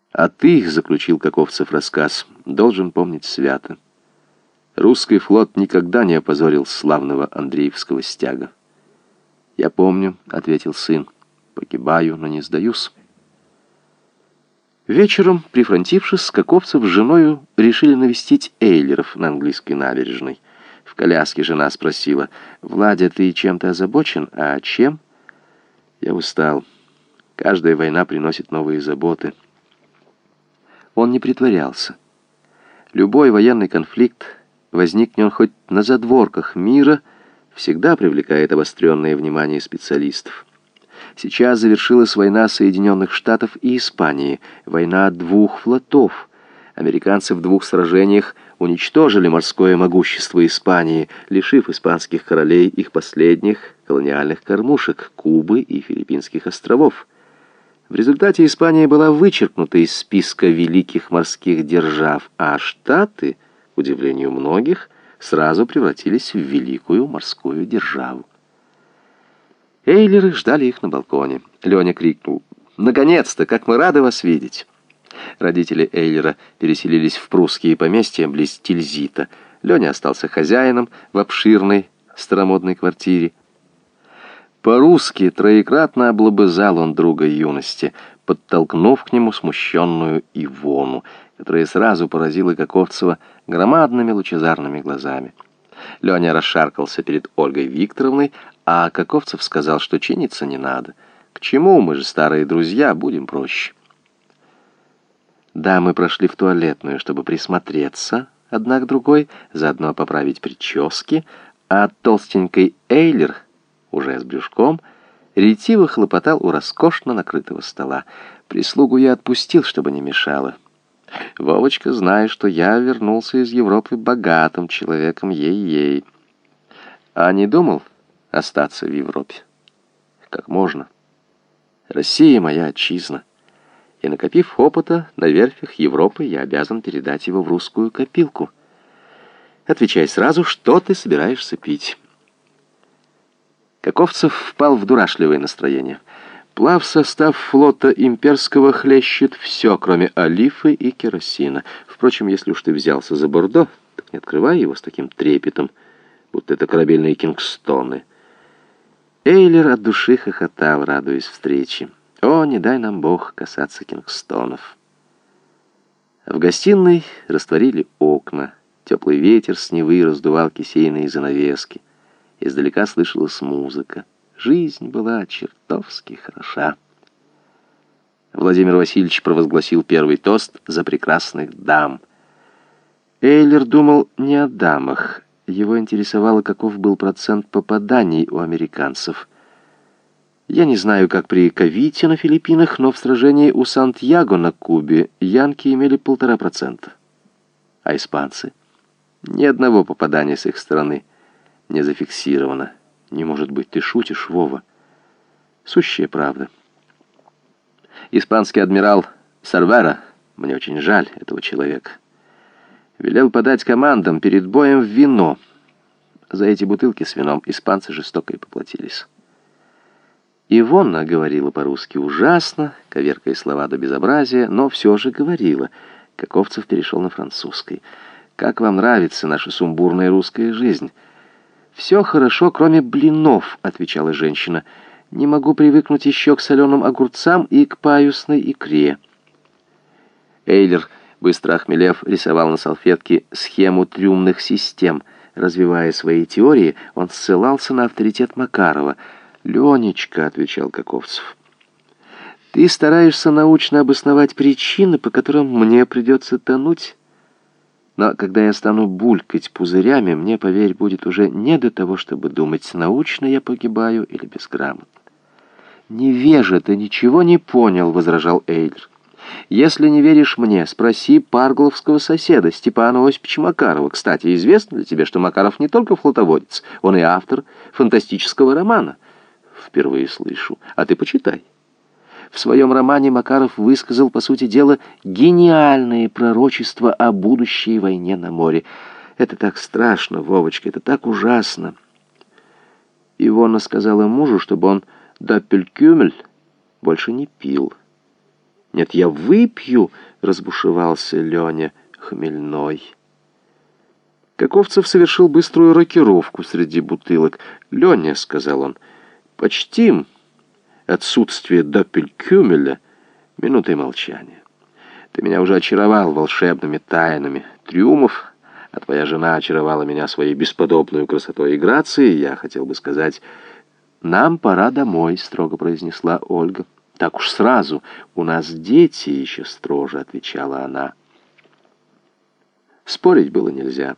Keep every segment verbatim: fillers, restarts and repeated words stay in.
А ты, — заключил Каковцев рассказ, — должен помнить свято. Русский флот никогда не опозорил славного Андреевского стяга. «Я помню», — ответил сын, — «погибаю, но не сдаюсь». Вечером, прифронтившись, Каковцев с женою решили навестить Эйлеров на английской набережной. В коляске жена спросила: «Владя, ты чем-то озабочен? А чем?» «Я устал. Каждая война приносит новые заботы». Он не притворялся. Любой военный конфликт, возникнет он хоть на задворках мира, всегда привлекает обостренное внимание специалистов. Сейчас завершилась война Соединенных Штатов и Испании, война двух флотов. Американцы в двух сражениях уничтожили морское могущество Испании, лишив испанских королей их последних колониальных кормушек — Кубы и Филиппинских островов. В результате Испания была вычеркнута из списка великих морских держав, а Штаты, к удивлению многих, сразу превратились в великую морскую державу. Эйлеры ждали их на балконе. Леня крикнул: «Наконец-то! Как мы рады вас видеть!» Родители Эйлера переселились в прусские поместья близ Тильзита. Леня остался хозяином в обширной старомодной квартире. По-русски троекратно облобызал он друга юности, подтолкнув к нему смущенную Ивону, которая сразу поразила Каковцева громадными лучезарными глазами. Леня расшаркался перед Ольгой Викторовной, а Каковцев сказал, что чиниться не надо. «К чему? Мы же старые друзья, будем проще». Дамы прошли в туалетную, чтобы присмотреться одна к другой, заодно поправить прически, а толстенький Эйлер, уже с брюшком, ретиво хлопотал у роскошно накрытого стола. Прислугу я отпустил, чтобы не мешало. Вовочка, знай, что я вернулся из Европы богатым человеком, ей-ей. А не думал остаться в Европе? Как можно? Россия моя отчизна. И, накопив опыта на верфях Европы, я обязан передать его в русскую копилку. Отвечай сразу, что ты собираешься пить. Каковцев впал в дурашливое настроение. Плавсостав флота имперского хлещет все, кроме олифы и керосина. Впрочем, если уж ты взялся за Бордо, так не открывай его с таким трепетом, будто это корабельные кингстоны. Эйлер от души хохотал, радуясь встрече. О, не дай нам Бог касаться кингстонов. В гостиной растворили окна. Теплый ветер с Невы раздувал кисейные занавески. Издалека слышалась музыка. Жизнь была чертовски хороша. Владимир Васильевич провозгласил первый тост за прекрасных дам. Эйлер думал не о дамах. Его интересовало, каков был процент попаданий у американцев. Я не знаю, как при Кавите на Филиппинах, но в сражении у Сантьяго на Кубе янки имели полтора процента. А испанцы? Ни одного попадания с их стороны не зафиксировано. Не может быть, ты шутишь, Вова? Сущая правда. Испанский адмирал Сарвера, мне очень жаль этого человека, велел подать командам перед боем вино. За эти бутылки с вином испанцы жестоко и поплатились. Ивонна говорила по-русски ужасно, коверкая слова до безобразия, но все же говорила. Каковцев перешел на французский. «Как вам нравится наша сумбурная русская жизнь?» «Все хорошо, кроме блинов», — отвечала женщина. «Не могу привыкнуть еще к соленым огурцам и к паюсной икре». Эйлер, быстро охмелев, рисовал на салфетке схему трюмных систем. Развивая свои теории, он ссылался на авторитет Макарова. «Ленечка», — отвечал Каковцев, — «ты стараешься научно обосновать причины, по которым мне придется тонуть. Но когда я стану булькать пузырями, мне, поверь, будет уже не до того, чтобы думать, научно я погибаю или безграмотно». «Невежа, ты ничего не понял», — возражал Эйлер. «Если не веришь мне, спроси паргловского соседа, Степана Осиповича Макарова. Кстати, известно ли тебе, что Макаров не только флотоводец, он и автор фантастического романа?» «Впервые слышу. А ты почитай». В своем романе Макаров высказал, по сути дела, гениальные пророчества о будущей войне на море. Это так страшно, Вовочка, это так ужасно. Ивона сказала мужу, чтобы он доппелькюмель больше не пил. «Нет, я выпью!» — разбушевался Леня хмельной. Каковцев совершил быструю рокировку среди бутылок. «Леня», — сказал он, — «почтим отсутствие доппелькюмеля минутой молчания. Ты меня уже очаровал волшебными тайнами трюмов, а твоя жена очаровала меня своей бесподобной красотой и грацией. Я хотел бы сказать, нам пора домой», — строго произнесла Ольга. «Так уж сразу, у нас дети», — еще строже отвечала она. Спорить было нельзя.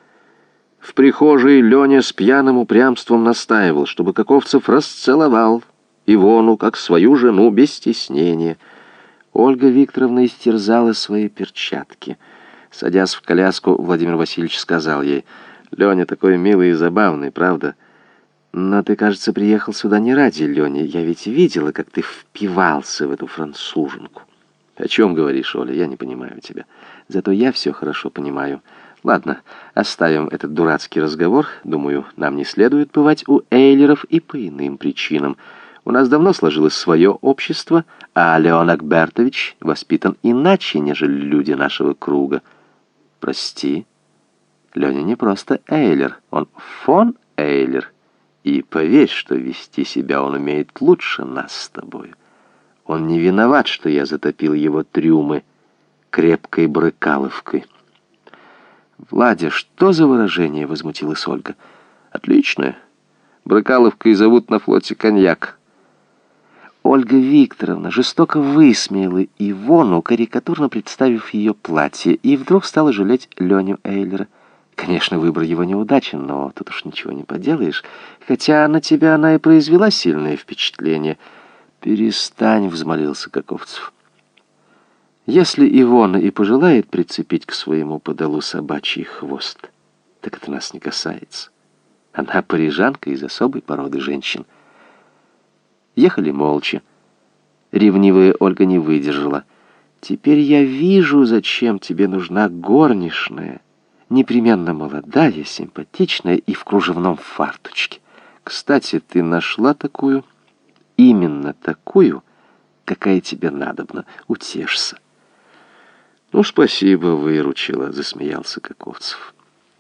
В прихожей Леня с пьяным упрямством настаивал, чтобы Каковцев расцеловал Ивону, как свою жену, без стеснения. Ольга Викторовна истерзала свои перчатки. Садясь в коляску, Владимир Васильевич сказал ей: «Леня такой милый и забавный, правда? Но ты, кажется, приехал сюда не ради Лени. Я ведь видела, как ты впивался в эту француженку». «О чем говоришь, Оля? Я не понимаю тебя. Зато я все хорошо понимаю. Ладно, оставим этот дурацкий разговор. Думаю, нам не следует бывать у Эйлеров и по иным причинам. У нас давно сложилось свое общество, а Леон Акбертович воспитан иначе, нежели люди нашего круга. Прости, Леня не просто Эйлер, он фон Эйлер. И поверь, что вести себя он умеет лучше нас с тобой. Он не виноват, что я затопил его трюмы крепкой брыкаловкой». «Владя, что за выражение?» — возмутилась Ольга. «Отличное. Брыкаловкой зовут на флоте коньяк». Ольга Викторовна жестоко высмеяла Ивону, карикатурно представив ее платье, и вдруг стала жалеть Леню Эйлера. Конечно, выбор его неудачен, но тут уж ничего не поделаешь. Хотя на тебя она и произвела сильное впечатление. «Перестань», — взмолился Каковцев. «Если Ивона и пожелает прицепить к своему подолу собачий хвост, так это нас не касается. Она парижанка из особой породы женщин». Ехали молча. Ревнивая Ольга не выдержала. «Теперь я вижу, зачем тебе нужна горничная. Непременно молодая, симпатичная и в кружевном фарточке. Кстати, ты нашла такую? Именно такую, какая тебе надобна. Утешься». «Ну, спасибо, выручила», — засмеялся Каковцев.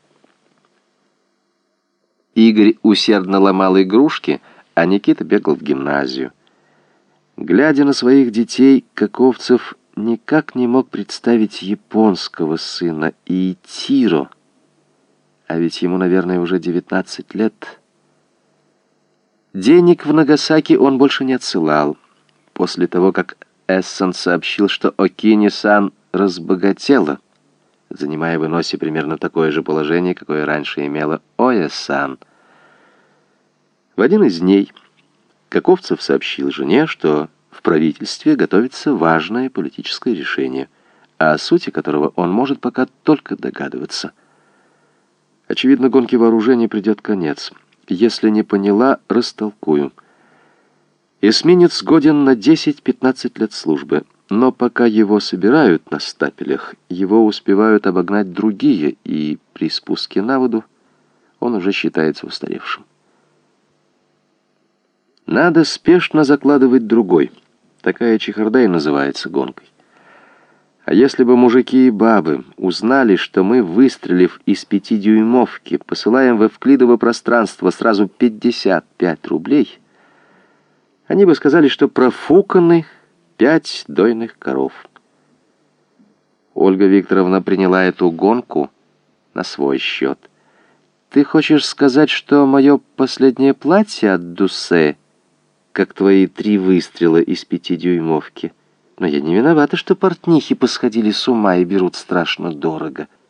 Игорь усердно ломал игрушки, а Никита бегал в гимназию. Глядя на своих детей, Каковцев никак не мог представить японского сына Иитиро, а ведь ему, наверное, уже девятнадцать лет. Денег в Нагасаки он больше не отсылал. После того, как Эссон сообщил, что Окини-сан разбогатела, занимая в Иносе примерно такое же положение, какое раньше имела Оя-сан. В один из дней Каковцев сообщил жене, что в правительстве готовится важное политическое решение, о сути которого он может пока только догадываться. Очевидно, гонке вооружений придет конец. Если не поняла, растолкую. Эсминец годен на десять-пятнадцать лет службы, но пока его собирают на стапелях, его успевают обогнать другие, и при спуске на воду он уже считается устаревшим. Надо спешно закладывать другой. Такая чехарда и называется гонкой. А если бы мужики и бабы узнали, что мы, выстрелив из пятидюймовки, посылаем в эвклидово пространство сразу пятьдесят пять рублей, они бы сказали, что профуканы пять дойных коров. Ольга Викторовна приняла эту гонку на свой счет. «Ты хочешь сказать, что мое последнее платье от Дуссе, как твои три выстрела из пятидюймовки? Но я не виновата, что портнихи посходили с ума и берут страшно дорого».